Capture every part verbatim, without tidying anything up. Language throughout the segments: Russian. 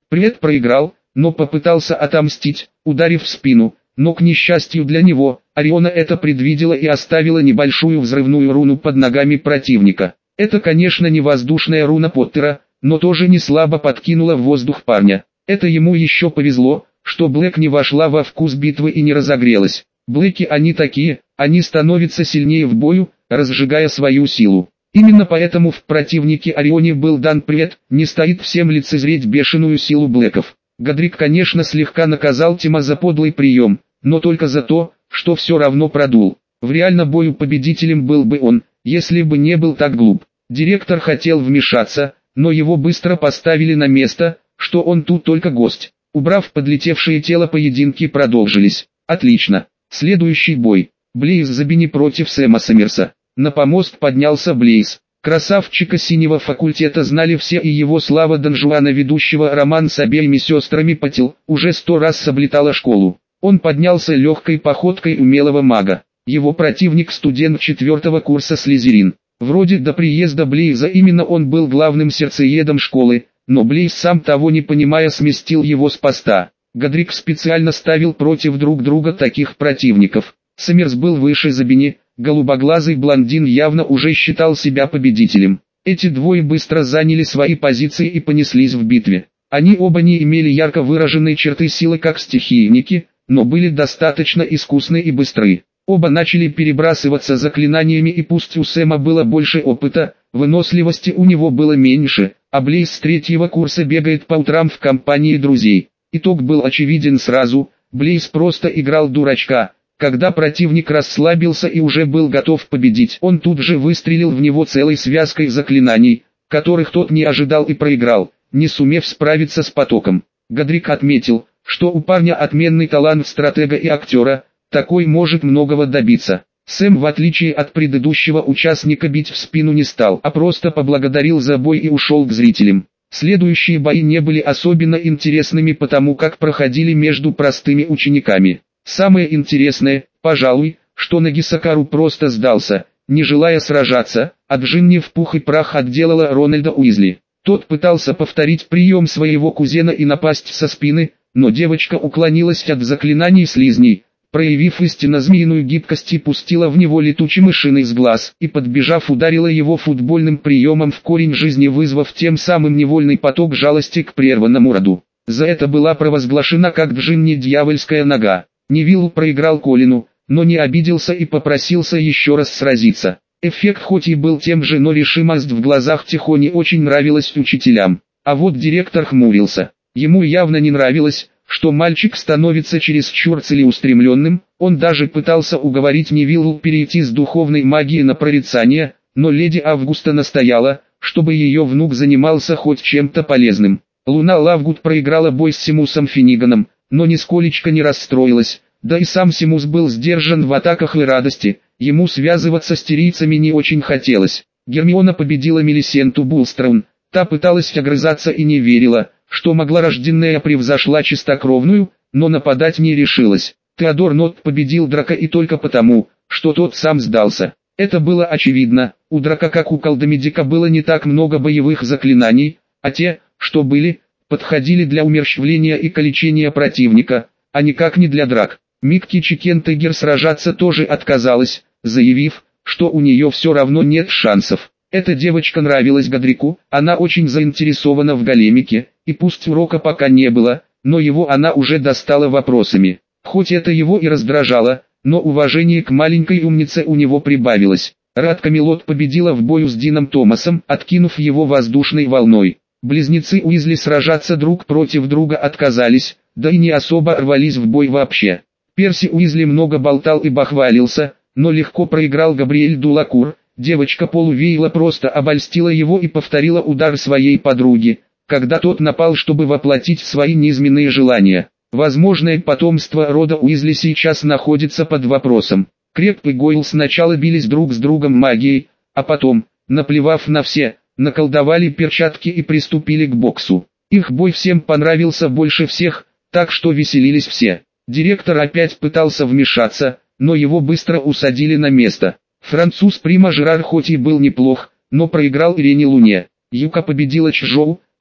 Привет проиграл, но попытался отомстить, ударив в спину, но к несчастью для него, Ориона это предвидела и оставила небольшую взрывную руну под ногами противника. Это, конечно, не воздушная руна Поттера, но тоже не слабо подкинула в воздух парня. Это ему еще повезло, что Блэк не вошла во вкус битвы и не разогрелась. Блэки они такие, они становятся сильнее в бою, разжигая свою силу. Именно поэтому в противнике Орионе был дан привет, не стоит всем лицезреть бешеную силу Блэков. Годрик, конечно, слегка наказал Тима за подлый прием, но только за то, что все равно продул. В реально бою победителем был бы он, если бы не был так глуп. Директор хотел вмешаться, но его быстро поставили на место, что он тут только гость. Убрав подлетевшее тело, поединки продолжились. Отлично. Следующий бой. Блейз Забини против Сэма Саммерса. На помост поднялся Блейз. Красавчика синего факультета знали все, и его слава Дон Жуана, ведущего роман с обеими сестрами Патил, уже сто раз облетала школу. Он поднялся легкой походкой умелого мага. Его противник студент четвертого курса Слизерин. Вроде до приезда Блейза именно он был главным сердцеедом школы, но Блейз, сам того не понимая, сместил его с поста. Годрик специально ставил против друг друга таких противников. Саммерс был выше Забини, голубоглазый блондин явно уже считал себя победителем. Эти двое быстро заняли свои позиции и понеслись в битве. Они оба не имели ярко выраженной черты силы как стихийники, но были достаточно искусны и быстры. Оба начали перебрасываться заклинаниями, и пусть у Сэма было больше опыта, выносливости у него было меньше, а Блейз с третьего курса бегает по утрам в компании друзей. Итог был очевиден сразу, Блейз просто играл дурачка. Когда противник расслабился и уже был готов победить, он тут же выстрелил в него целой связкой заклинаний, которых тот не ожидал, и проиграл, не сумев справиться с потоком. Годрик отметил, что у парня отменный талант стратега и актера, такой может многого добиться. Сэм, в отличие от предыдущего участника, бить в спину не стал, а просто поблагодарил за бой и ушел к зрителям. Следующие бои не были особенно интересными, потому как проходили между простыми учениками. Самое интересное, пожалуй, что Нагисакару просто сдался, не желая сражаться, а Джинни в пух и прах отделала Рональда Уизли. Тот пытался повторить прием своего кузена и напасть со спины, но девочка уклонилась от заклинаний слизней, проявив истинно змеиную гибкость, и пустила в него летучий мышиный с глаз, и, подбежав, ударила его футбольным приемом в корень жизни, вызвав тем самым невольный поток жалости к прерванному роду. За это была провозглашена как Джинни дьявольская нога. Невилл проиграл Колину, но не обиделся и попросился еще раз сразиться. Эффект хоть и был тем же, но решимость в глазах Тихони очень нравилась учителям. А вот директор хмурился. Ему явно не нравилось, что мальчик становится чересчур целеустремленным. Он даже пытался уговорить Невиллу перейти с духовной магии на прорицание, но леди Августа настояла, чтобы ее внук занимался хоть чем-то полезным. Луна Лавгуд проиграла бой с Симусом Финниганом, но нисколечко не расстроилась, да и сам Симус был сдержан в атаках и радости, ему связываться с тирийцами не очень хотелось. Гермиона победила Мелисенту Булстраун, та пыталась огрызаться и не верила, что могла-рожденная превзошла чистокровную, но нападать не решилась. Теодор Нотт победил Драка, и только потому, что тот сам сдался. Это было очевидно, у Драка, как у Колдомедика, было не так много боевых заклинаний, а те, что были, подходили для умерщвления и калечения противника, а никак не для драк. Микки Чикентегер сражаться тоже отказалась, заявив, что у нее все равно нет шансов. Эта девочка нравилась Годрику, она очень заинтересована в големике, и пусть урока пока не было, но его она уже достала вопросами. Хоть это его и раздражало, но уважение к маленькой умнице у него прибавилось. Рад Камелот победила в бою с Дином Томасом, откинув его воздушной волной. Близнецы Уизли сражаться друг против друга отказались, да и не особо рвались в бой вообще. Перси Уизли много болтал и бахвалился, но легко проиграл Габриэль Дулакур. Девочка Полувейла просто обольстила его и повторила удар своей подруги, когда тот напал, чтобы воплотить свои низменные желания. Возможное потомство рода Уизли сейчас находится под вопросом. Креп и Гойл сначала бились друг с другом магией, а потом, наплевав на все, наколдовали перчатки и приступили к боксу. Их бой всем понравился больше всех, так что веселились все. Директор опять пытался вмешаться, но его быстро усадили на место. Француз Прима Жерар хоть и был неплох, но проиграл Ирене Луне. Юка победила Чжоу,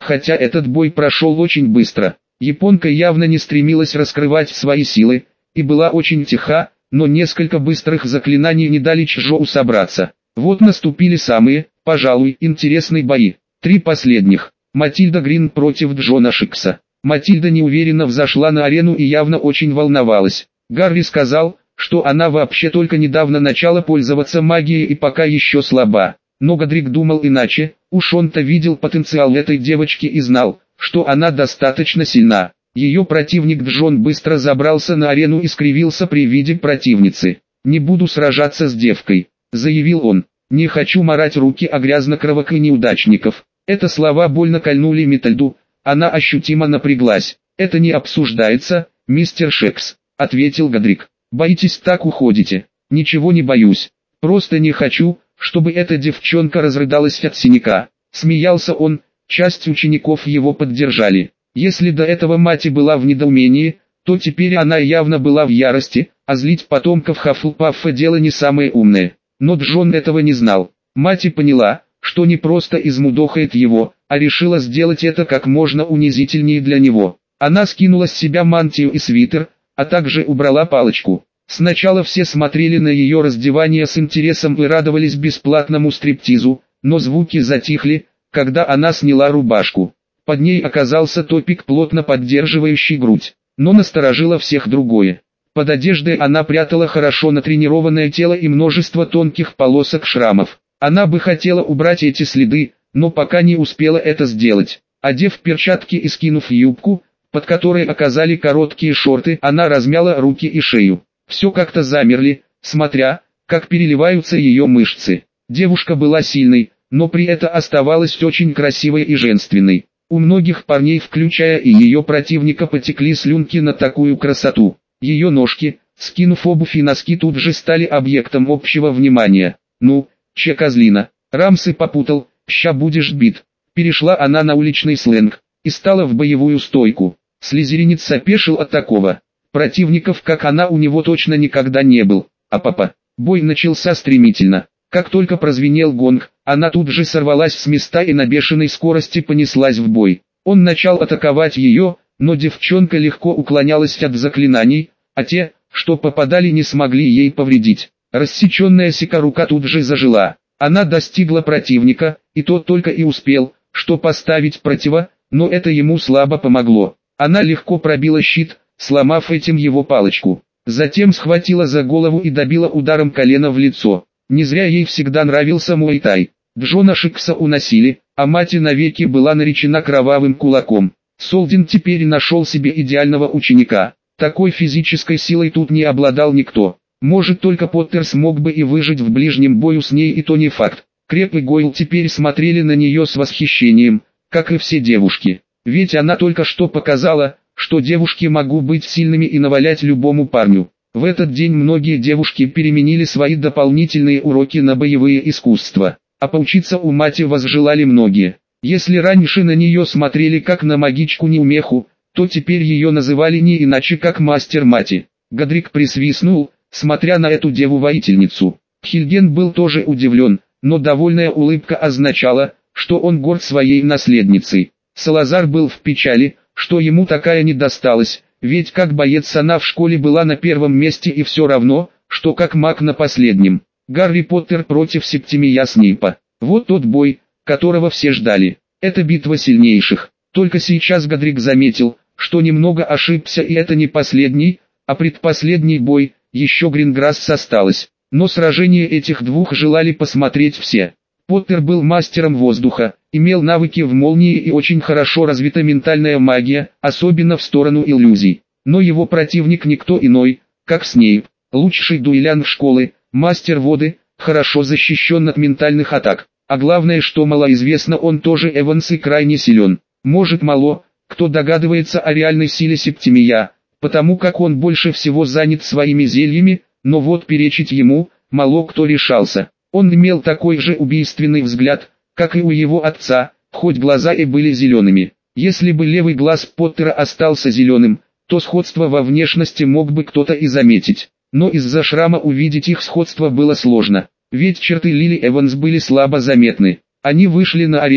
хотя этот бой прошел очень быстро. Японка явно не стремилась раскрывать свои силы, и была очень тиха, но несколько быстрых заклинаний не дали Чжоу собраться. Вот наступили самые, пожалуй, интересные бои. Три последних. Матильда Грин против Джона Шикса. Матильда неуверенно взошла на арену и явно очень волновалась. Гарри сказал, что она вообще только недавно начала пользоваться магией и пока еще слаба. Но Годрик думал иначе, уж он-то видел потенциал этой девочки и знал, что она достаточно сильна. Ее противник Джон быстро забрался на арену и скривился при виде противницы. «Не буду сражаться с девкой», — заявил он. «Не хочу марать руки о грязнокровок и неудачников». Это слова больно кольнули Матильду, она ощутимо напряглась. «Это не обсуждается, мистер Шекс», — ответил Годрик. «Боитесь, так уходите?» «Ничего не боюсь. Просто не хочу, чтобы эта девчонка разрыдалась от синяка». Смеялся он, часть учеников его поддержали. Если до этого мать была в недоумении, то теперь она явно была в ярости, а злить потомков Хаффлпаффа дело не самое умное. Но Джон этого не знал. Мать поняла, что не просто измудохает его, а решила сделать это как можно унизительнее для него. Она скинула с себя мантию и свитер, а также убрала палочку. Сначала все смотрели на ее раздевание с интересом и радовались бесплатному стриптизу, но звуки затихли, когда она сняла рубашку. Под ней оказался топик, плотно поддерживающий грудь, но насторожило всех другое. Под одеждой она прятала хорошо натренированное тело и множество тонких полосок шрамов. Она бы хотела убрать эти следы, но пока не успела это сделать. Одев перчатки и скинув юбку, под которой оказали короткие шорты, она размяла руки и шею. Все как-то замерли, смотря, как переливаются ее мышцы. Девушка была сильной, но при этом оставалась очень красивой и женственной. У многих парней, включая и ее противника, потекли слюнки на такую красоту. Ее ножки, скинув обувь и носки, тут же стали объектом общего внимания. «Ну, че козлина, рамсы попутал, ща будешь бит». Перешла она на уличный сленг и стала в боевую стойку. Слизеринец опешил от такого. Противников, как она, у него точно никогда не был. А папа, бой начался стремительно. Как только прозвенел гонг, она тут же сорвалась с места и на бешеной скорости понеслась в бой. Он начал атаковать ее, но девчонка легко уклонялась от заклинаний, а те, что попадали, не смогли ей повредить. Рассеченная секорука тут же зажила. Она достигла противника, и тот только и успел, что поставить противо, но это ему слабо помогло. Она легко пробила щит, сломав этим его палочку. Затем схватила за голову и добила ударом колена в лицо. Не зря ей всегда нравился муай-тай. Джона Шикса уносили, а мать навеки была наречена кровавым кулаком. Солдин теперь нашел себе идеального ученика. Такой физической силой тут не обладал никто. Может, только Поттер смог бы и выжить в ближнем бою с ней, и то не факт. Креп и Гойл теперь смотрели на нее с восхищением, как и все девушки. Ведь она только что показала, что девушки могут быть сильными и навалять любому парню. В этот день многие девушки переменили свои дополнительные уроки на боевые искусства, а поучиться у мати возжелали многие. Если раньше на нее смотрели как на магичку-неумеху, то теперь ее называли не иначе как мастер мати. Годрик присвистнул, смотря на эту деву-воительницу. Хильген был тоже удивлен, но довольная улыбка означала, что он горд своей наследницей. Салазар был в печали, что ему такая не досталась, ведь как боец она в школе была на первом месте и все равно, что как маг на последнем. Гарри Поттер против Септимия Снейпа. Вот тот бой, которого все ждали. Это битва сильнейших. Только сейчас Годрик заметил, что немного ошибся, и это не последний, а предпоследний бой, еще Гринграсс осталось. Но сражение этих двух желали посмотреть все. Поттер был мастером воздуха, имел навыки в молнии и очень хорошо развита ментальная магия, особенно в сторону иллюзий. Но его противник никто иной, как Снейп, лучший дуэлянт школы, мастер воды, хорошо защищен от ментальных атак. А главное, что малоизвестно, он тоже Эванс и крайне силен. Может, мало кто догадывается о реальной силе Септимия, потому как он больше всего занят своими зельями, но вот перечить ему, мало кто решался. Он имел такой же убийственный взгляд, как и у его отца, хоть глаза и были зелеными. Если бы левый глаз Поттера остался зеленым, то сходство во внешности мог бы кто-то и заметить. Но из-за шрама увидеть их сходство было сложно, ведь черты Лили Эванс были слабо заметны. Они вышли на арену,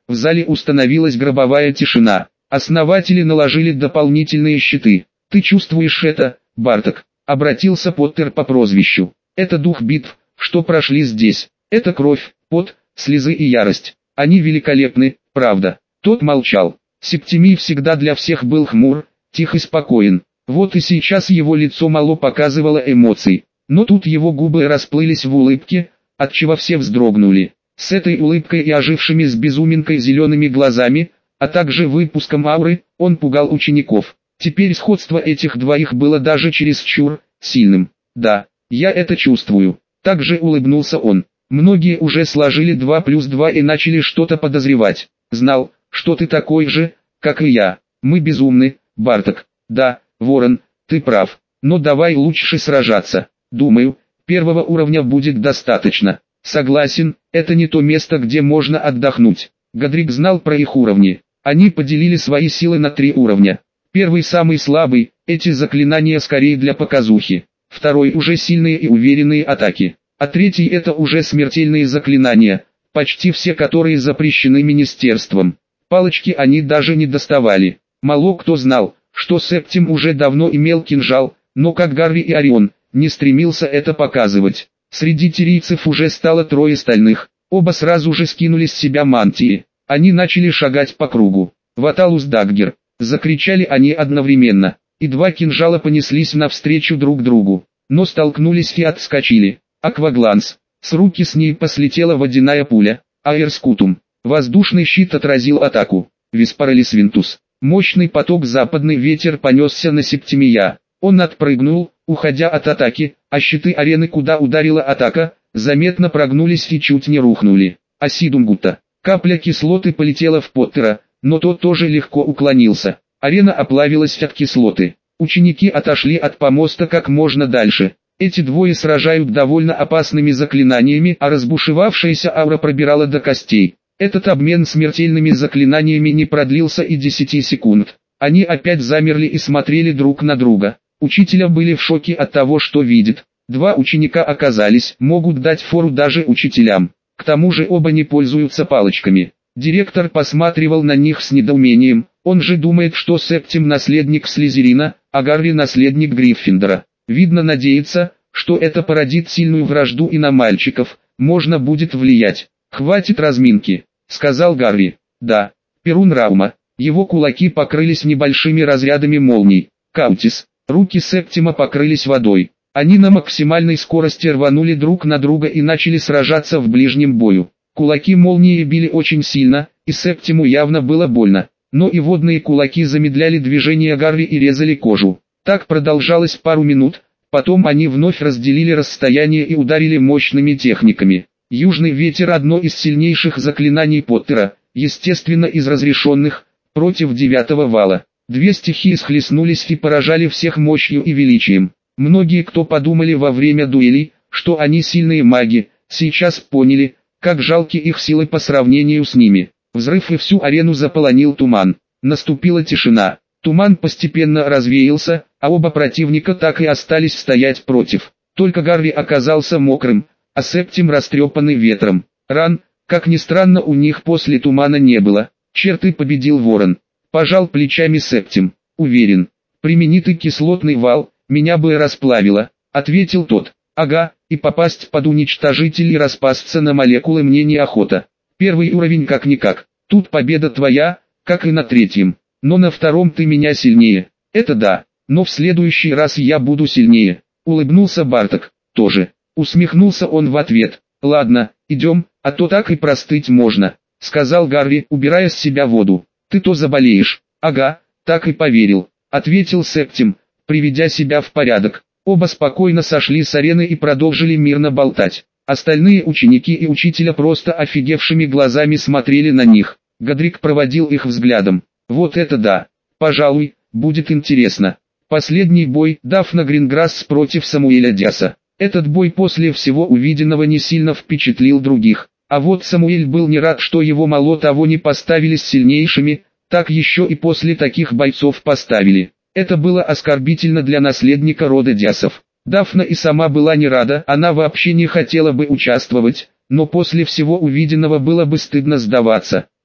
В зале установилась гробовая тишина. Основатели наложили дополнительные щиты. «Ты чувствуешь это, Барток?» — обратился Поттер по прозвищу. «Это дух битв, что прошли здесь. Это кровь, пот, слезы и ярость. Они великолепны, правда». Тот молчал. Септимий всегда для всех был хмур, тих и спокоен. Вот и сейчас его лицо мало показывало эмоций. Но тут его губы расплылись в улыбке, отчего все вздрогнули. С этой улыбкой и ожившими с безуминкой зелеными глазами, а также выпуском ауры, он пугал учеников. Теперь сходство этих двоих было даже чересчур сильным. «Да, я это чувствую». Также улыбнулся он. Многие уже сложили два плюс два и начали что-то подозревать. «Знал, что ты такой же, как и я. Мы безумны, Барток». «Да, Ворон, ты прав. Но давай лучше сражаться. Думаю, первого уровня будет достаточно». «Согласен, это не то место, где можно отдохнуть». Годрик знал про их уровни. Они поделили свои силы на три уровня. Первый самый слабый, эти заклинания скорее для показухи. Второй уже сильные и уверенные атаки. А третий это уже смертельные заклинания, почти все которые запрещены министерством. Палочки они даже не доставали. Мало кто знал, что Септим уже давно имел кинжал, но как Гарри и Орион, не стремился это показывать. Среди тирийцев уже стало трое стальных, оба сразу же скинули с себя мантии. Они начали шагать по кругу. «Ваталус Даггер!» — закричали они одновременно, и два кинжала понеслись навстречу друг другу, но столкнулись и отскочили. Аквагланс. С руки с ней послетела водяная пуля, Аэрскутум. Воздушный щит отразил атаку. Виспаралис Винтус. Мощный поток западный ветер понесся на Септимия. Он отпрыгнул, уходя от атаки, а щиты арены, куда ударила атака, заметно прогнулись и чуть не рухнули. Асидумгута. Капля кислоты полетела в Поттера, но тот тоже легко уклонился. Арена оплавилась от кислоты. Ученики отошли от помоста как можно дальше. Эти двое сражают довольно опасными заклинаниями, а разбушевавшаяся аура пробирала до костей. Этот обмен смертельными заклинаниями не продлился и десяти секунд. Они опять замерли и смотрели друг на друга. Учителя были в шоке от того, что видят. Два ученика оказались, могут дать фору даже учителям. К тому же оба не пользуются палочками. Директор посматривал на них с недоумением. Он же думает, что Септим наследник Слизерина, а Гарри наследник Гриффиндора. Видно, надеется, что это породит сильную вражду и на мальчиков, можно будет влиять. «Хватит разминки», — сказал Гарри. «Да». Перун Раума. Его кулаки покрылись небольшими разрядами молний. Каутис. Руки Септима покрылись водой. Они на максимальной скорости рванули друг на друга и начали сражаться в ближнем бою. Кулаки молнии били очень сильно, и Септиму явно было больно. Но и водные кулаки замедляли движение Гарри и резали кожу. Так продолжалось пару минут, потом они вновь разделили расстояние и ударили мощными техниками. Южный ветер — одно из сильнейших заклинаний Поттера, естественно из разрешенных, против девятого вала. Две стихии схлестнулись и поражали всех мощью и величием. Многие, кто подумали во время дуэлей, что они сильные маги, сейчас поняли, как жалки их силы по сравнению с ними. Взрыв и всю арену заполонил туман. Наступила тишина. Туман постепенно развеялся, а оба противника так и остались стоять против. Только Гарри оказался мокрым, а Септим растрепанный ветром. Ран, как ни странно, у них после тумана не было. Черты победил Ворон. Пожал плечами Септим. Уверен, примени ты кислотный вал, меня бы расплавило, ответил тот. Ага, и попасть под уничтожитель и распасться на молекулы мне неохота. Первый уровень как-никак. Тут победа твоя, как и на третьем. Но на втором ты меня сильнее. Это да, но в следующий раз я буду сильнее. Улыбнулся Барток. Тоже. Усмехнулся он в ответ. Ладно, идем, а то так и простыть можно, сказал Гарри, убирая с себя воду. Ты то заболеешь. Ага, так и поверил, ответил Септим, приведя себя в порядок. Оба спокойно сошли с арены и продолжили мирно болтать. Остальные ученики и учителя просто офигевшими глазами смотрели на них. Годрик проводил их взглядом. Вот это да! Пожалуй, будет интересно. Последний бой Дафна Гринграсс против Самуэля Дяса. Этот бой после всего увиденного не сильно впечатлил других. А вот Самуэль был не рад, что его мало того не поставили с сильнейшими, так еще и после таких бойцов поставили. Это было оскорбительно для наследника рода Дясов. Дафна и сама была не рада, она вообще не хотела бы участвовать, но после всего увиденного было бы стыдно сдаваться.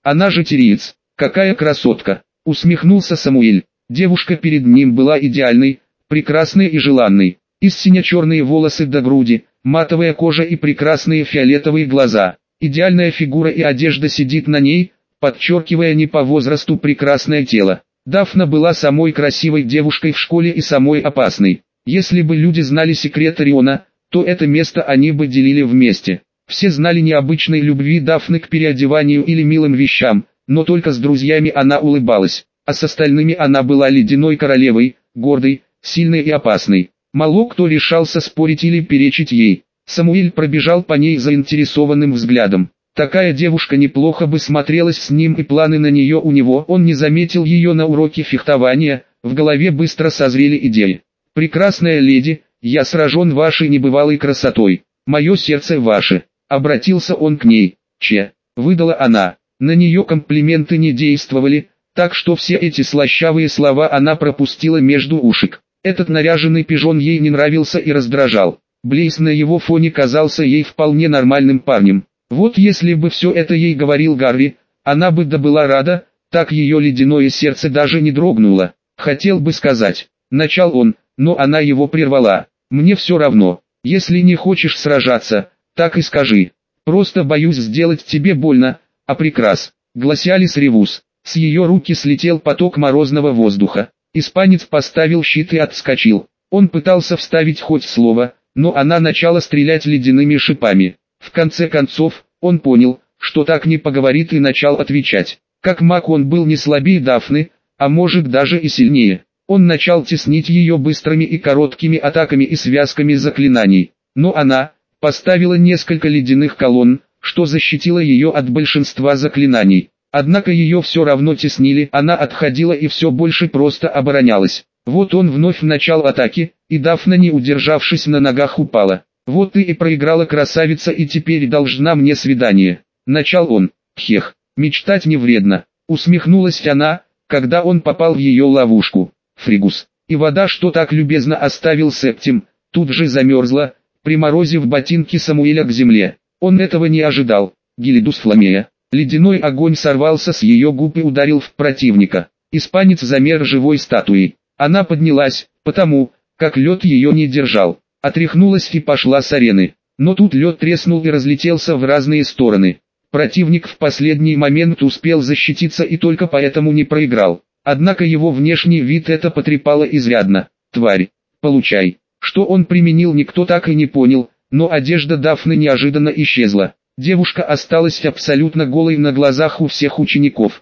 Она же Тириец. Какая красотка! Усмехнулся Самуэль. Девушка перед ним была идеальной, прекрасной и желанной. Истинно черные волосы до груди, матовая кожа и прекрасные фиолетовые глаза. Идеальная фигура и одежда сидит на ней, подчеркивая не по возрасту прекрасное тело. Дафна была самой красивой девушкой в школе и самой опасной. Если бы люди знали секрет Ориона, то это место они бы делили вместе. Все знали необычной любви Дафны к переодеванию или милым вещам, но только с друзьями она улыбалась, а с остальными она была ледяной королевой, гордой, сильной и опасной. Мало кто решался спорить или перечить ей. Самуэль пробежал по ней заинтересованным взглядом. Такая девушка неплохо бы смотрелась с ним, и планы на нее у него. Он не заметил ее на уроке фехтования, в голове быстро созрели идеи. «Прекрасная леди, я сражен вашей небывалой красотой. Мое сердце ваше», — обратился он к ней. «Че», — выдала она. На нее комплименты не действовали, так что все эти слащавые слова она пропустила между ушек. Этот наряженный пижон ей не нравился и раздражал. Блейз на его фоне казался ей вполне нормальным парнем. Вот если бы все это ей говорил Гарри, она бы да была рада, так ее ледяное сердце даже не дрогнуло. Хотел бы сказать, начал он, но она его прервала. «Мне все равно, если не хочешь сражаться, так и скажи. Просто боюсь сделать тебе больно, а прекрас», — гласялись Ревус. С ее руки слетел поток морозного воздуха. Испанец поставил щит и отскочил. Он пытался вставить хоть слово, но она начала стрелять ледяными шипами. В конце концов, он понял, что так не поговорит, и начал отвечать. Как маг он был не слабее Дафны, а может даже и сильнее. Он начал теснить ее быстрыми и короткими атаками и связками заклинаний. Но она поставила несколько ледяных колонн, что защитило ее от большинства заклинаний. Однако ее все равно теснили, она отходила и все больше просто оборонялась. Вот он вновь начал атаки, и Дафна, не удержавшись на ногах, упала. «Вот ты и проиграла, красавица, и теперь должна мне свидание», — начал он. «Хех, мечтать не вредно», — усмехнулась она, когда он попал в ее ловушку. Фригус. И вода, что так любезно оставил Септим, тут же замерзла, приморозив ботинки Самуэля к земле. Он этого не ожидал. Гилидус Фламея. Ледяной огонь сорвался с ее губ и ударил в противника. Испанец замер живой статуей. Она поднялась, потому, как лед ее не держал. Отряхнулась и пошла с арены. Но тут лед треснул и разлетелся в разные стороны. Противник в последний момент успел защититься и только поэтому не проиграл. Однако его внешний вид это потрепало изрядно. «Тварь, получай». Что он применил, никто так и не понял, но одежда Дафны неожиданно исчезла. Девушка осталась абсолютно голой на глазах у всех учеников.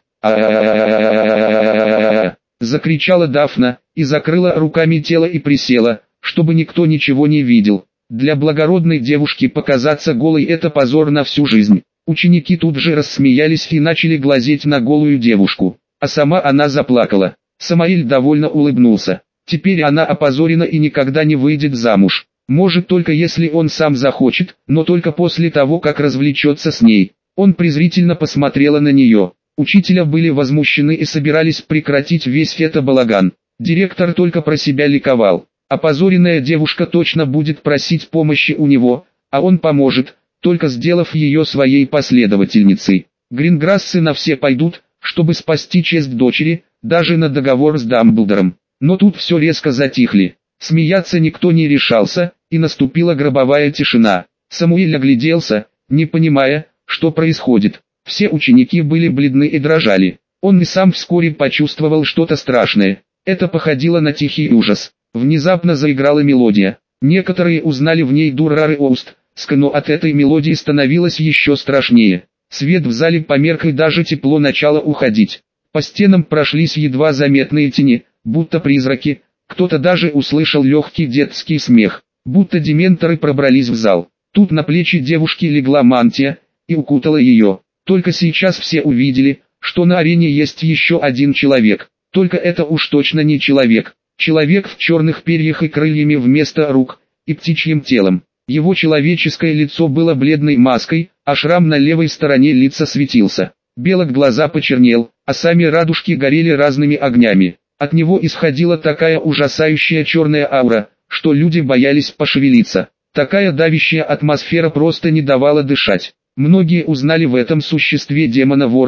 «А-а-а-а-а-а-а-а-а-а-а-а-а!» закричала Дафна, и закрыла руками тело и присела, чтобы никто ничего не видел. Для благородной девушки показаться голой — это позор на всю жизнь. Ученики тут же рассмеялись и начали глазеть на голую девушку. А сама она заплакала. Самаэль довольно улыбнулся. Теперь она опозорена и никогда не выйдет замуж. Может, только если он сам захочет, но только после того, как развлечется с ней. Он презрительно посмотрела на нее. Учителя были возмущены и собирались прекратить весь это балаган. Директор только про себя ликовал. Опозоренная девушка точно будет просить помощи у него, а он поможет, только сделав ее своей последовательницей. Гринграссы на все пойдут, чтобы спасти честь дочери, даже на договор с Дамблдором. Но тут все резко затихли. Смеяться никто не решался, и наступила гробовая тишина. Самуэль огляделся, не понимая, что происходит. Все ученики были бледны и дрожали. Он и сам вскоре почувствовал что-то страшное. Это походило на тихий ужас. Внезапно заиграла мелодия. Некоторые узнали в ней Дуррары Оуст, но от этой мелодии становилось еще страшнее. Свет в зале померк и даже тепло начало уходить. По стенам прошлись едва заметные тени, будто призраки. Кто-то даже услышал легкий детский смех, будто дементоры пробрались в зал. Тут на плечи девушки легла мантия и укутала ее. Только сейчас все увидели, что на арене есть еще один человек. Только это уж точно не человек. Человек в черных перьях и крыльями вместо рук, и птичьим телом. Его человеческое лицо было бледной маской, а шрам на левой стороне лица светился. Белок глаза почернел, а сами радужки горели разными огнями. От него исходила такая ужасающая черная аура, что люди боялись пошевелиться. Такая давящая атмосфера просто не давала дышать. Многие узнали в этом существе демона Ворона,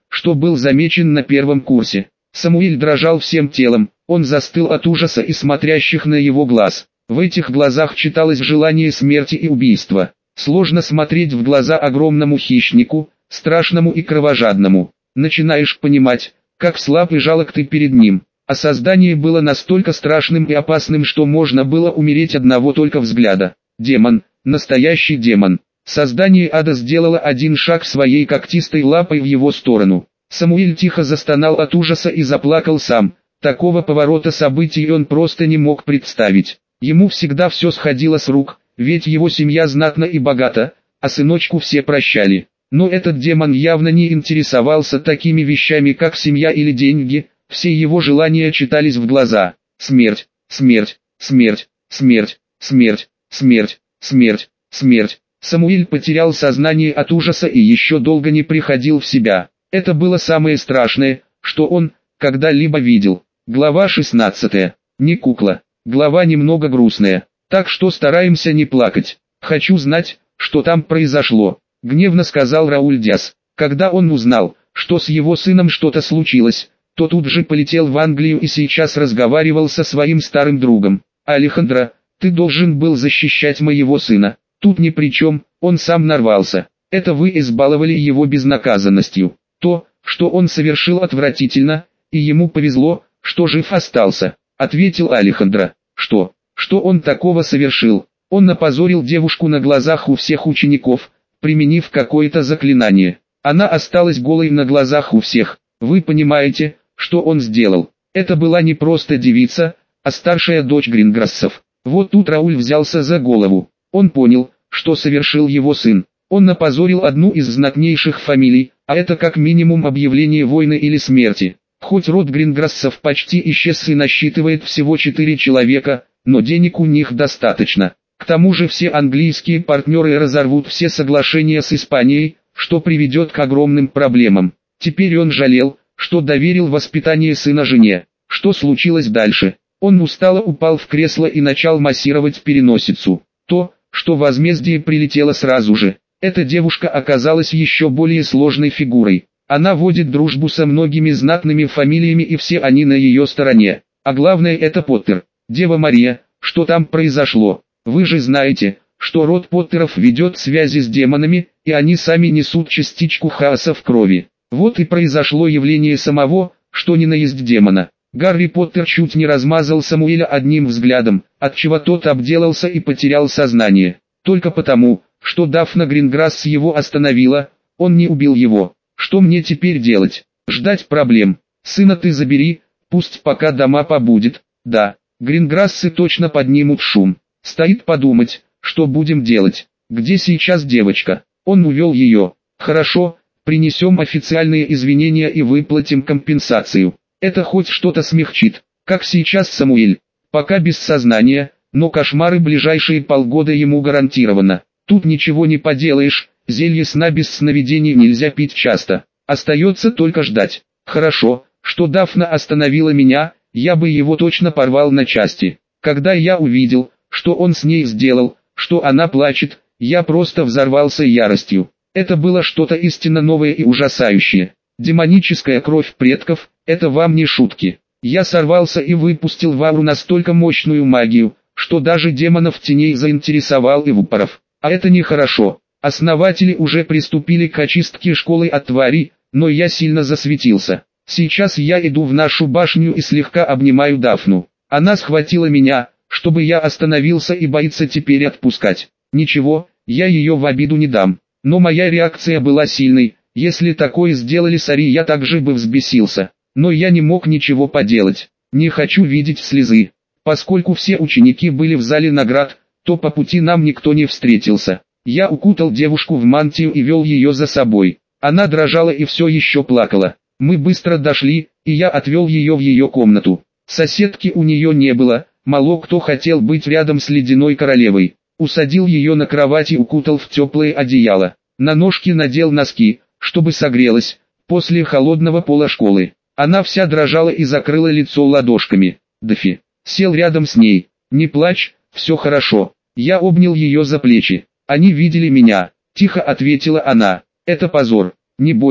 что был замечен на первом курсе. Самуэль дрожал всем телом, он застыл от ужаса и смотрящих на его глаз. В этих глазах читалось желание смерти и убийства. Сложно смотреть в глаза огромному хищнику, страшному и кровожадному. Начинаешь понимать, как слаб и жалок ты перед ним. А создание было настолько страшным и опасным, что можно было умереть одного только взгляда. Демон, настоящий демон. Создание ада сделало один шаг своей когтистой лапой в его сторону. Самуэль тихо застонал от ужаса и заплакал сам. Такого поворота событий он просто не мог представить. Ему всегда все сходило с рук, ведь его семья знатна и богата, а сыночку все прощали. Но этот демон явно не интересовался такими вещами, как семья или деньги. Все его желания читались в глаза. Смерть, смерть, смерть, смерть, смерть, смерть, смерть, смерть. Самуэль потерял сознание от ужаса и еще долго не приходил в себя. Это было самое страшное, что он когда-либо видел. Глава шестнадцатая. Не кукла. Глава немного грустная. Так что стараемся не плакать. Хочу знать, что там произошло, гневно сказал Рауль Диас. Когда он узнал, что с его сыном что-то случилось, то тут же полетел в Англию и сейчас разговаривал со своим старым другом. Алехандро, ты должен был защищать моего сына. Тут ни при чем, он сам нарвался. Это вы избаловали его безнаказанностью. То, что он совершил, отвратительно, и ему повезло, что жив остался, ответил Алехандро. Что? Что он такого совершил? Он напозорил девушку на глазах у всех учеников, применив какое-то заклинание. Она осталась голой на глазах у всех. Вы понимаете, что он сделал? Это была не просто девица, а старшая дочь Гринграссов. Вот тут Рауль взялся за голову. Он понял, что совершил его сын. Он напозорил одну из знатнейших фамилий, а это как минимум объявление войны или смерти. Хоть род Гринграссов почти исчез и насчитывает всего четыре человека, но денег у них достаточно. К тому же все английские партнеры разорвут все соглашения с Испанией, что приведет к огромным проблемам. Теперь он жалел, что доверил воспитание сына жене. Что случилось дальше? Он устало упал в кресло и начал массировать переносицу. То, что возмездие прилетело сразу же. Эта девушка оказалась еще более сложной фигурой. Она водит дружбу со многими знатными фамилиями, и все они на ее стороне. А главное, это Поттер. Дева Мария, что там произошло? Вы же знаете, что род Поттеров ведет связи с демонами, и они сами несут частичку хаоса в крови. Вот и произошло явление самого, что ни на есть демона. Гарри Поттер чуть не размазал Самуэля одним взглядом, отчего тот обделался и потерял сознание. Только потому, что Дафна Гринграсс его остановила, он не убил его. Что мне теперь делать? Ждать проблем. Сына ты забери, пусть пока дома побудет. Да, Гринграссы точно поднимут шум. Стоит подумать, что будем делать. Где сейчас девочка? Он увел ее. Хорошо, принесем официальные извинения и выплатим компенсацию. Это хоть что-то смягчит. Как сейчас Самуэль. Пока без сознания, но кошмары ближайшие полгода ему гарантировано. Тут ничего не поделаешь. Зелье сна без сновидений нельзя пить часто. Остается только ждать. Хорошо, что Дафна остановила меня, я бы его точно порвал на части. Когда я увидел, что он с ней сделал, что она плачет, я просто взорвался яростью. Это было что-то истинно новое и ужасающее. Демоническая кровь предков, это вам не шутки. Я сорвался и выпустил в ауру настолько мощную магию, что даже демонов теней заинтересовал и Вупоров. А это нехорошо. Основатели уже приступили к очистке школы от тварей, но я сильно засветился. Сейчас я иду в нашу башню и слегка обнимаю Дафну. Она схватила меня, чтобы я остановился, и боится теперь отпускать. Ничего, я ее в обиду не дам. Но моя реакция была сильной. Если такое сделали с Ари, я также бы взбесился. Но я не мог ничего поделать. Не хочу видеть слезы. Поскольку все ученики были в зале наград, то по пути нам никто не встретился. Я укутал девушку в мантию и вел ее за собой. Она дрожала и все еще плакала. Мы быстро дошли, и я отвел ее в ее комнату. Соседки у нее не было, мало кто хотел быть рядом с ледяной королевой. Усадил ее на кровать и укутал в теплое одеяло. На ножки надел носки, чтобы согрелась, после холодного пола школы. Она вся дрожала и закрыла лицо ладошками. Дафи сел рядом с ней. «Не плачь, все хорошо». Я обнял ее за плечи. «Они видели меня», — тихо ответила она. «Это позор. Не бойся,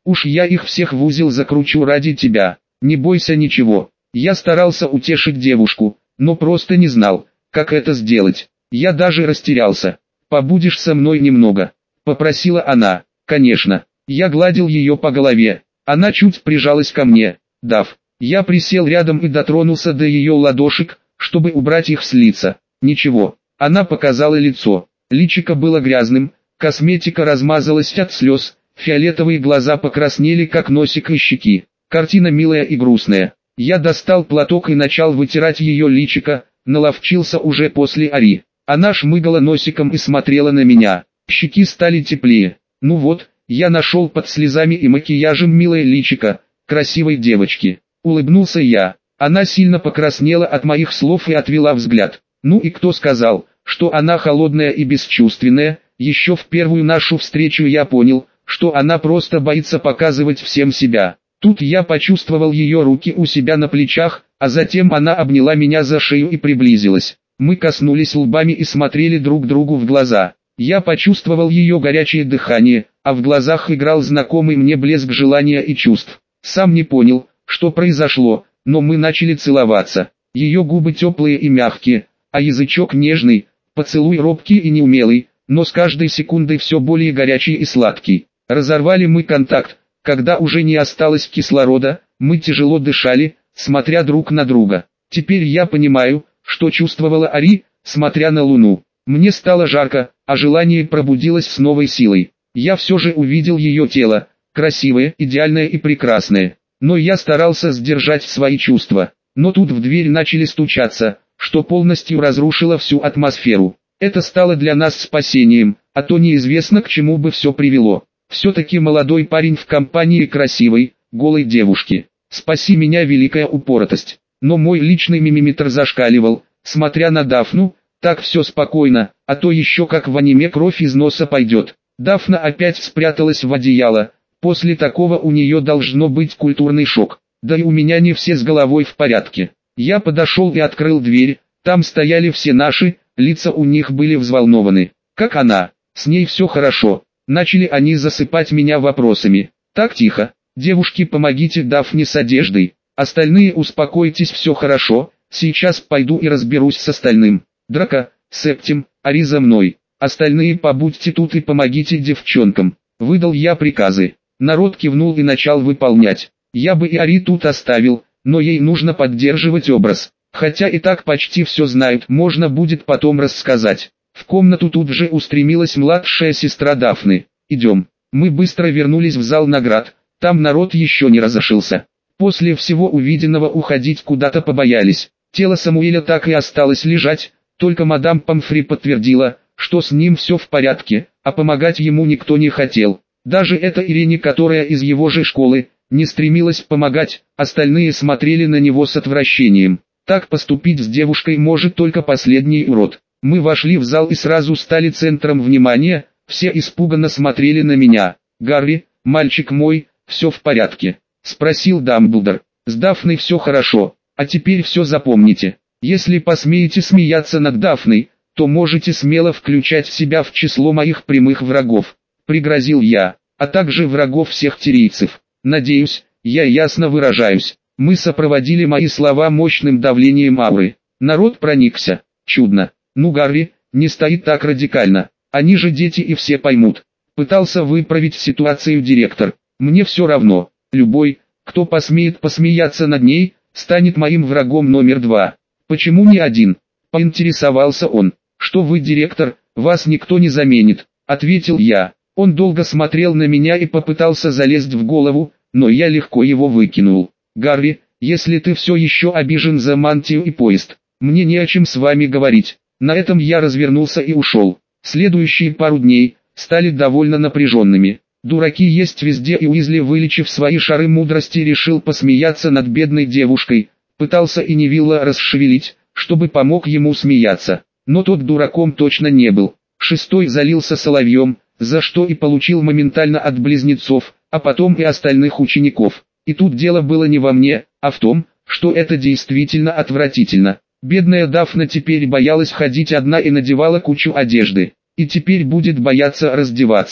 Уж я их всех в узел закручу ради тебя, не бойся ничего. Я старался утешить девушку, но просто не знал, как это сделать. Я даже растерялся. «Побудешь со мной немного?» — попросила она. «Конечно». Я гладил ее по голове. Она чуть прижалась ко мне. Дав. Я присел рядом и дотронулся до ее ладошек, чтобы убрать их с лица. Ничего. Она показала лицо. Личико было грязным, косметика размазалась от слез, фиолетовые глаза покраснели как носик и щеки. Картина милая и грустная. Я достал платок и начал вытирать ее личико, наловчился уже после Ари. Она шмыгала носиком и смотрела на меня. Щеки стали теплее. Ну вот, я нашел под слезами и макияжем милое личико красивой девочки. Улыбнулся я. Она сильно покраснела от моих слов и отвела взгляд. Ну и кто сказал, что она холодная и бесчувственная? Еще в первую нашу встречу я понял, что она просто боится показывать всем себя. Тут я почувствовал ее руки у себя на плечах, а затем она обняла меня за шею и приблизилась. Мы коснулись лбами и смотрели друг другу в глаза. Я почувствовал ее горячее дыхание, а в глазах играл знакомый мне блеск желания и чувств. Сам не понял, что произошло, но мы начали целоваться. Ее губы теплые и мягкие, а язычок нежный, поцелуй робкий и неумелый, но с каждой секундой все более горячий и сладкий. Разорвали мы контакт, когда уже не осталось кислорода, мы тяжело дышали, смотря друг на друга. Теперь я понимаю, что чувствовала Ари, смотря на Луну. Мне стало жарко, а желание пробудилось с новой силой. Я все же увидел ее тело, красивое, идеальное и прекрасное. Но я старался сдержать свои чувства. Но тут в дверь начали стучаться, что полностью разрушило всю атмосферу. Это стало для нас спасением, а то неизвестно к чему бы все привело. Все-таки молодой парень в компании красивой, голой девушки. Спаси меня, великая упоротость. Но мой личный мимиметр зашкаливал, смотря на Дафну, так все спокойно, а то еще как в аниме кровь из носа пойдет. Дафна опять спряталась в одеяло, после такого у нее должно быть культурный шок. Да и у меня не все с головой в порядке. Я подошел и открыл дверь, там стояли все наши, лица у них были взволнованы. Как она? С ней все хорошо. Начали они засыпать меня вопросами. Так тихо. Девушки, помогите Дафне с одеждой. Остальные, успокойтесь, все хорошо. Сейчас пойду и разберусь с остальным. Драка, Септим, Ари за мной. Остальные побудьте тут и помогите девчонкам. Выдал я приказы. Народ кивнул и начал выполнять. Я бы и Ари тут оставил, но ей нужно поддерживать образ. Хотя и так почти все знают, можно будет потом рассказать. В комнату тут же устремилась младшая сестра Дафны. «Идем». Мы быстро вернулись в зал наград, там народ еще не разошелся. После всего увиденного уходить куда-то побоялись. Тело Самуэля так и осталось лежать, только мадам Помфри подтвердила, что с ним все в порядке, а помогать ему никто не хотел. Даже эта Ирине, которая из его же школы, не стремилась помогать, остальные смотрели на него с отвращением. Так поступить с девушкой может только последний урод. Мы вошли в зал и сразу стали центром внимания, все испуганно смотрели на меня. «Гарри, мальчик мой, все в порядке?» — спросил Дамблдор. «С Дафной все хорошо, а теперь все запомните. Если посмеете смеяться над Дафной, то можете смело включать себя в число моих прямых врагов», — пригрозил я, «а также врагов всех тирийцев. Надеюсь, я ясно выражаюсь». Мы сопроводили мои слова мощным давлением ауры. Народ проникся. Чудно. «Ну, Гарри, не стоит так радикально. Они же дети и все поймут». Пытался выправить ситуацию директор. «Мне все равно. Любой, кто посмеет посмеяться над ней, станет моим врагом номер два». «Почему не один?» — поинтересовался он. «Что вы, директор, вас никто не заменит», — ответил я. Он долго смотрел на меня и попытался залезть в голову, но я легко его выкинул. «Гарри, если ты все еще обижен за мантию и поезд, мне не о чем с вами говорить». На этом я развернулся и ушел. Следующие пару дней стали довольно напряженными. Дураки есть везде, и Уизли, вылечив свои шары мудрости, решил посмеяться над бедной девушкой. Пытался и Невилла расшевелить, чтобы помог ему смеяться. Но тот дураком точно не был. Шестой залился соловьем, за что и получил моментально от близнецов, а потом и остальных учеников. И тут дело было не во мне, а в том, что это действительно отвратительно. Бедная Дафна теперь боялась ходить одна и надевала кучу одежды. И теперь будет бояться раздеваться.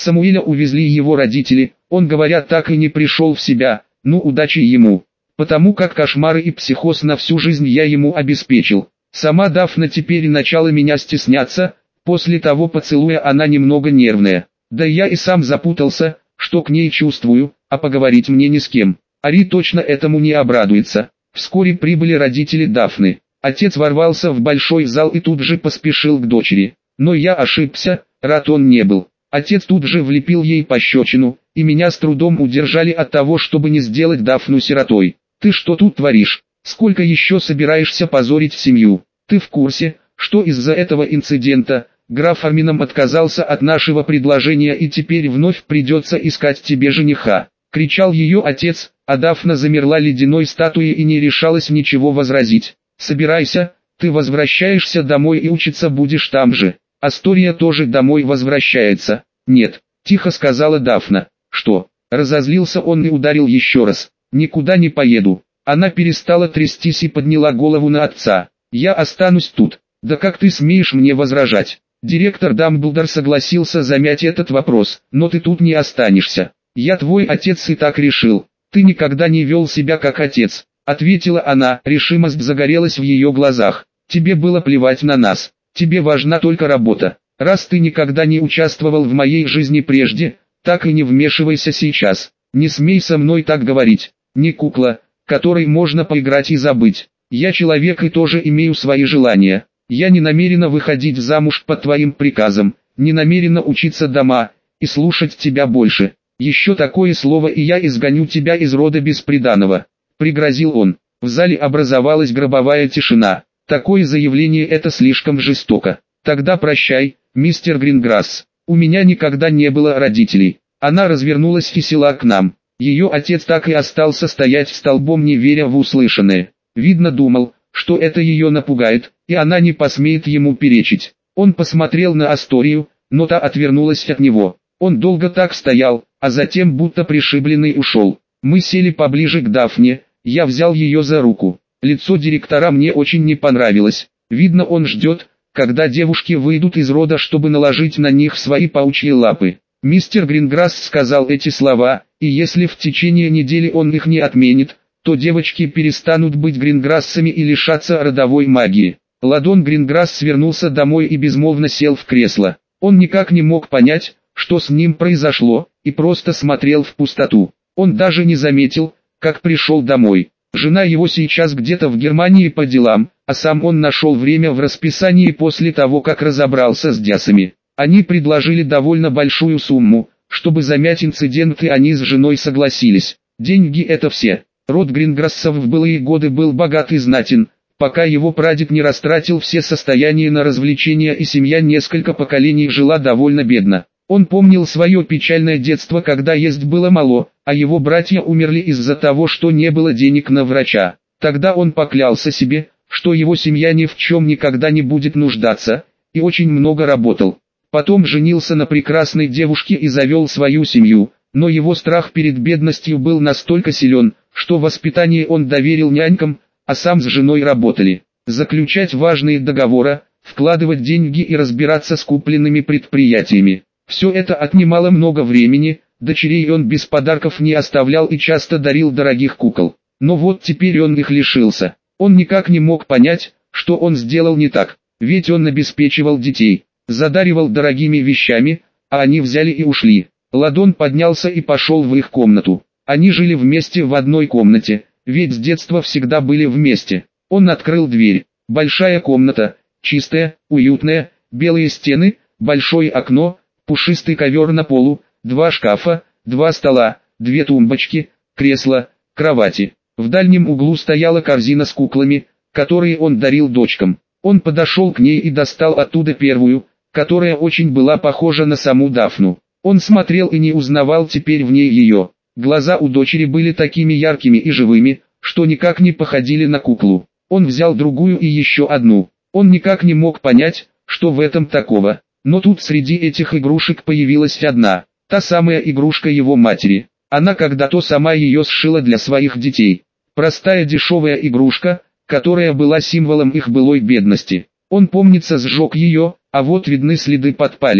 Самуэля увезли его родители, он, говорят, так и не пришел в себя, ну удачи ему. Потому как кошмары и психоз на всю жизнь я ему обеспечил. Сама Дафна теперь начала меня стесняться, после того поцелуя она немного нервная. Да я и сам запутался, что к ней чувствую, а поговорить мне ни с кем. Ари точно этому не обрадуется. Вскоре прибыли родители Дафны. Отец ворвался в большой зал и тут же поспешил к дочери. Но я ошибся, рад он не был. Отец тут же влепил ей пощечину, и меня с трудом удержали от того, чтобы не сделать Дафну сиротой. «Ты что тут творишь? Сколько еще собираешься позорить семью? Ты в курсе, что из-за этого инцидента граф Армином отказался от нашего предложения и теперь вновь придется искать тебе жениха?» — кричал ее отец, а Дафна замерла ледяной статуей и не решалась ничего возразить. «Собирайся, ты возвращаешься домой и учиться будешь там же. Астория тоже домой возвращается». «Нет», — тихо сказала Дафна. «Что?» — разозлился он и ударил еще раз. «Никуда не поеду». Она перестала трястись и подняла голову на отца. «Я останусь тут». «Да как ты смеешь мне возражать?» Директор Дамблдор согласился замять этот вопрос. «Но ты тут не останешься. Я твой отец и так решил. Ты никогда не вел себя как отец», — ответила она. Решимость загорелась в ее глазах. «Тебе было плевать на нас. Тебе важна только работа. Раз ты никогда не участвовал в моей жизни прежде, так и не вмешивайся сейчас. Не смей со мной так говорить. Не кукла, которой можно поиграть и забыть. Я человек и тоже имею свои желания. Я не намерена выходить замуж по твоим приказам, не намерена учиться дома и слушать тебя больше. Еще такое слово и я изгоню тебя из рода бесприданного», — пригрозил он. В зале образовалась гробовая тишина. Такое заявление — это слишком жестоко. «Тогда прощай, мистер Гринграсс. У меня никогда не было родителей». Она развернулась и села к нам. Ее отец так и остался стоять столбом, не веря в услышанное. Видно, думал, что это ее напугает, и она не посмеет ему перечить. Он посмотрел на Асторию, но та отвернулась от него. Он долго так стоял, а затем будто пришибленный ушел. Мы сели поближе к Дафне, я взял ее за руку. Лицо директора мне очень не понравилось. Видно, он ждет, когда девушки выйдут из рода, чтобы наложить на них свои паучьи лапы. Мистер Гринграсс сказал эти слова, и если в течение недели он их не отменит, то девочки перестанут быть Гринграссами и лишатся родовой магии. Ладон Гринграсс вернулся домой и безмолвно сел в кресло. Он никак не мог понять, что с ним произошло, и просто смотрел в пустоту. Он даже не заметил, как пришел домой. Жена его сейчас где-то в Германии по делам, а сам он нашел время в расписании после того, как разобрался с дясами. Они предложили довольно большую сумму, чтобы замять инцидент, и они с женой согласились. Деньги — это все. Род Гринграссов в былые годы был богат и знатен, пока его прадед не растратил все состояния на развлечения, и семья несколько поколений жила довольно бедно. Он помнил свое печальное детство, когда есть было мало, а его братья умерли из-за того, что не было денег на врача. Тогда он поклялся себе, что его семья ни в чем никогда не будет нуждаться, и очень много работал. Потом женился на прекрасной девушке и завел свою семью, но его страх перед бедностью был настолько силен, что воспитание он доверил нянькам, а сам с женой работали. Заключать важные договоры, вкладывать деньги и разбираться с купленными предприятиями. Все это отнимало много времени, дочерей он без подарков не оставлял и часто дарил дорогих кукол. Но вот теперь он их лишился. Он никак не мог понять, что он сделал не так, ведь он обеспечивал детей, задаривал дорогими вещами, а они взяли и ушли. Ладон поднялся и пошел в их комнату. Они жили вместе в одной комнате, ведь с детства всегда были вместе. Он открыл дверь. Большая комната, чистая, уютная, белые стены, большое окно, пушистый ковер на полу, два шкафа, два стола, две тумбочки, кресло, кровати. В дальнем углу стояла корзина с куклами, которые он дарил дочкам. Он подошел к ней и достал оттуда первую, которая очень была похожа на саму Дафну. Он смотрел и не узнавал теперь в ней ее. Глаза у дочери были такими яркими и живыми, что никак не походили на куклу. Он взял другую и еще одну. Он никак не мог понять, что в этом такого. Но тут среди этих игрушек появилась одна, та самая игрушка его матери. Она когда-то сама ее сшила для своих детей. Простая дешевая игрушка, которая была символом их былой бедности. Он, помнится, сжег ее, а вот видны следы подпалин.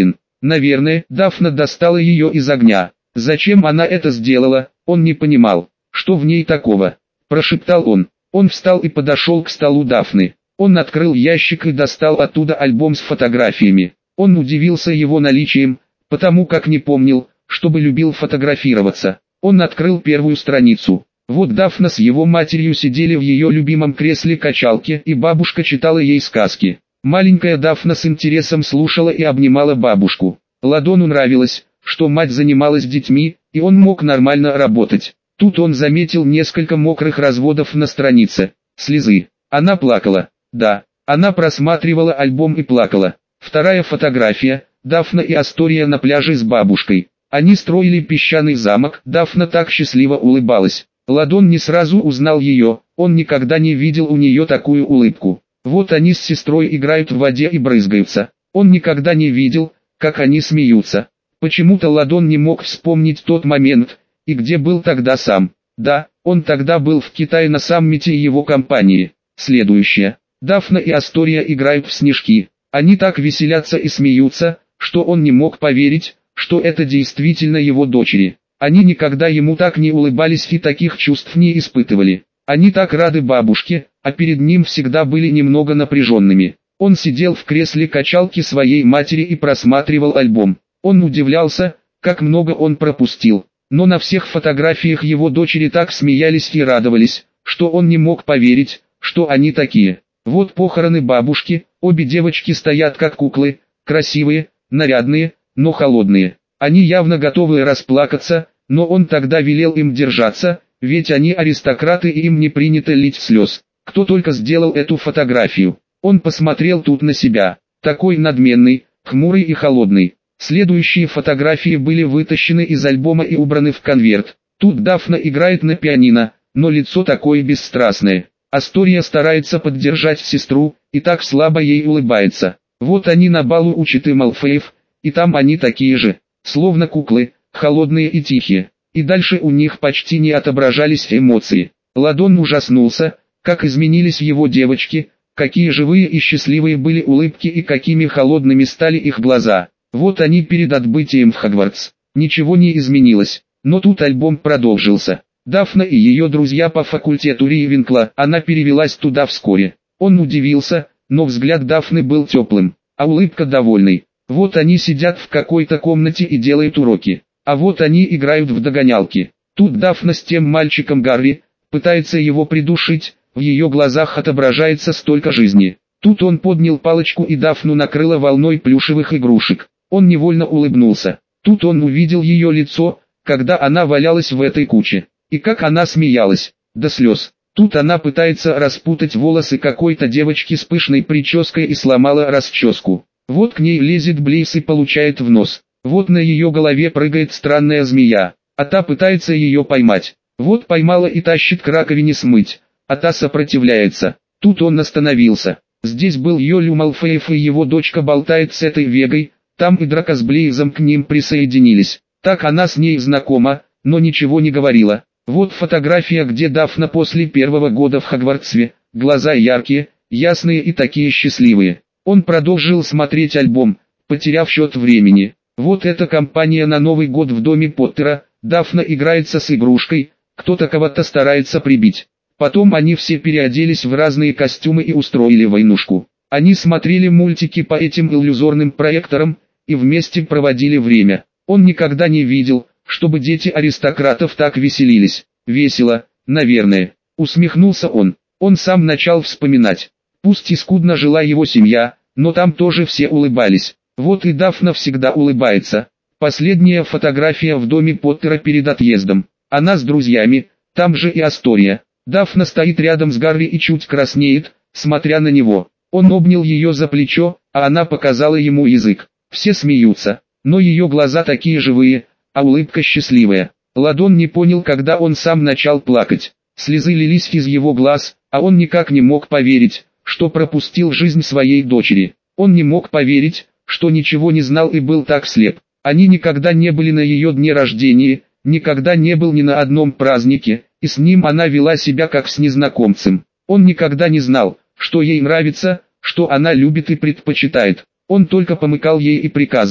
Наверное, Дафна достала ее из огня. Зачем она это сделала, он не понимал. Что в ней такого? Прошептал он. Он встал и подошел к столу Дафны. Он открыл ящик и достал оттуда альбом с фотографиями. Он удивился его наличием, потому как не помнил, чтобы любил фотографироваться. Он открыл первую страницу. Вот Дафна с его матерью сидели в ее любимом кресле-качалке, и бабушка читала ей сказки. Маленькая Дафна с интересом слушала и обнимала бабушку. Ладону нравилось, что мать занималась детьми, и он мог нормально работать. Тут он заметил несколько мокрых разводов на странице. Слезы. Она плакала. Да, она просматривала альбом и плакала. Вторая фотография. Дафна и Астория на пляже с бабушкой. Они строили песчаный замок. Дафна так счастливо улыбалась. Ладон не сразу узнал ее, он никогда не видел у нее такую улыбку. Вот они с сестрой играют в воде и брызгаются. Он никогда не видел, как они смеются. Почему-то Ладон не мог вспомнить тот момент, и где был тогда сам. Да, он тогда был в Китае на саммите его компании. Следующее. Дафна и Астория играют в снежки. Они так веселятся и смеются, что он не мог поверить, что это действительно его дочери. Они никогда ему так не улыбались и таких чувств не испытывали. Они так рады бабушке, а перед ним всегда были немного напряженными. Он сидел в кресле качалки своей матери и просматривал альбом. Он удивлялся, как много он пропустил. Но на всех фотографиях его дочери так смеялись и радовались, что он не мог поверить, что они такие. Вот похороны бабушки, обе девочки стоят как куклы, красивые, нарядные, но холодные. Они явно готовы расплакаться, но он тогда велел им держаться, ведь они аристократы и им не принято лить слез. Кто только сделал эту фотографию. Он посмотрел тут на себя, такой надменный, хмурый и холодный. Следующие фотографии были вытащены из альбома и убраны в конверт. Тут Дафна играет на пианино, но лицо такое бесстрастное. Астория старается поддержать сестру, и так слабо ей улыбается. Вот они на балу у читы Малфеев, и там они такие же, словно куклы, холодные и тихие. И дальше у них почти не отображались эмоции. Ладон ужаснулся, как изменились его девочки, какие живые и счастливые были улыбки и какими холодными стали их глаза. Вот они перед отбытием в Хогвартс. Ничего не изменилось, но тут альбом продолжился. Дафна и ее друзья по факультету Ривенкла, она перевелась туда вскоре. Он удивился, но взгляд Дафны был теплым, а улыбка довольной. Вот они сидят в какой-то комнате и делают уроки. А вот они играют в догонялки. Тут Дафна с тем мальчиком Гарри, пытается его придушить, в ее глазах отображается столько жизни. Тут он поднял палочку и Дафну накрыло волной плюшевых игрушек. Он невольно улыбнулся. Тут он увидел ее лицо, когда она валялась в этой куче. И как она смеялась, до слез. Тут она пытается распутать волосы какой-то девочки с пышной прической и сломала расческу. Вот к ней лезет Блейс и получает в нос. Вот на ее голове прыгает странная змея, а та пытается ее поймать. Вот поймала и тащит к раковине смыть, а та сопротивляется. Тут он остановился. Здесь был Йолю Малфеев и его дочка болтает с этой Вегой, там и Драко с Блейзом к ним присоединились. Так она с ней знакома, но ничего не говорила. Вот фотография, где Дафна после первого года в Хогвартсе, глаза яркие, ясные и такие счастливые. Он продолжил смотреть альбом, потеряв счет времени. Вот эта компания на Новый год в доме Поттера, Дафна играется с игрушкой, кто-то кого-то старается прибить. Потом они все переоделись в разные костюмы и устроили войнушку. Они смотрели мультики по этим иллюзорным проекторам, и вместе проводили время. Он никогда не видел, чтобы дети аристократов так веселились. Весело, наверное. Усмехнулся он. Он сам начал вспоминать. Пусть и скудно жила его семья, но там тоже все улыбались. Вот и Дафна всегда улыбается. Последняя фотография в доме Поттера перед отъездом. Она с друзьями, там же и Астория. Дафна стоит рядом с Гарри и чуть краснеет, смотря на него. Он обнял ее за плечо, а она показала ему язык. Все смеются, но ее глаза такие живые, а улыбка счастливая. Ладон не понял, когда он сам начал плакать. Слезы лились из его глаз, а он никак не мог поверить, что пропустил жизнь своей дочери. Он не мог поверить, что ничего не знал и был так слеп. Они никогда не были на ее дне рождения, никогда не был ни на одном празднике, и с ним она вела себя как с незнакомцем. Он никогда не знал, что ей нравится, что она любит и предпочитает. Он только помыкал ей и приказывал.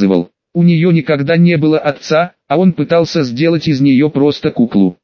У нее никогда не было отца, а он пытался сделать из нее просто куклу.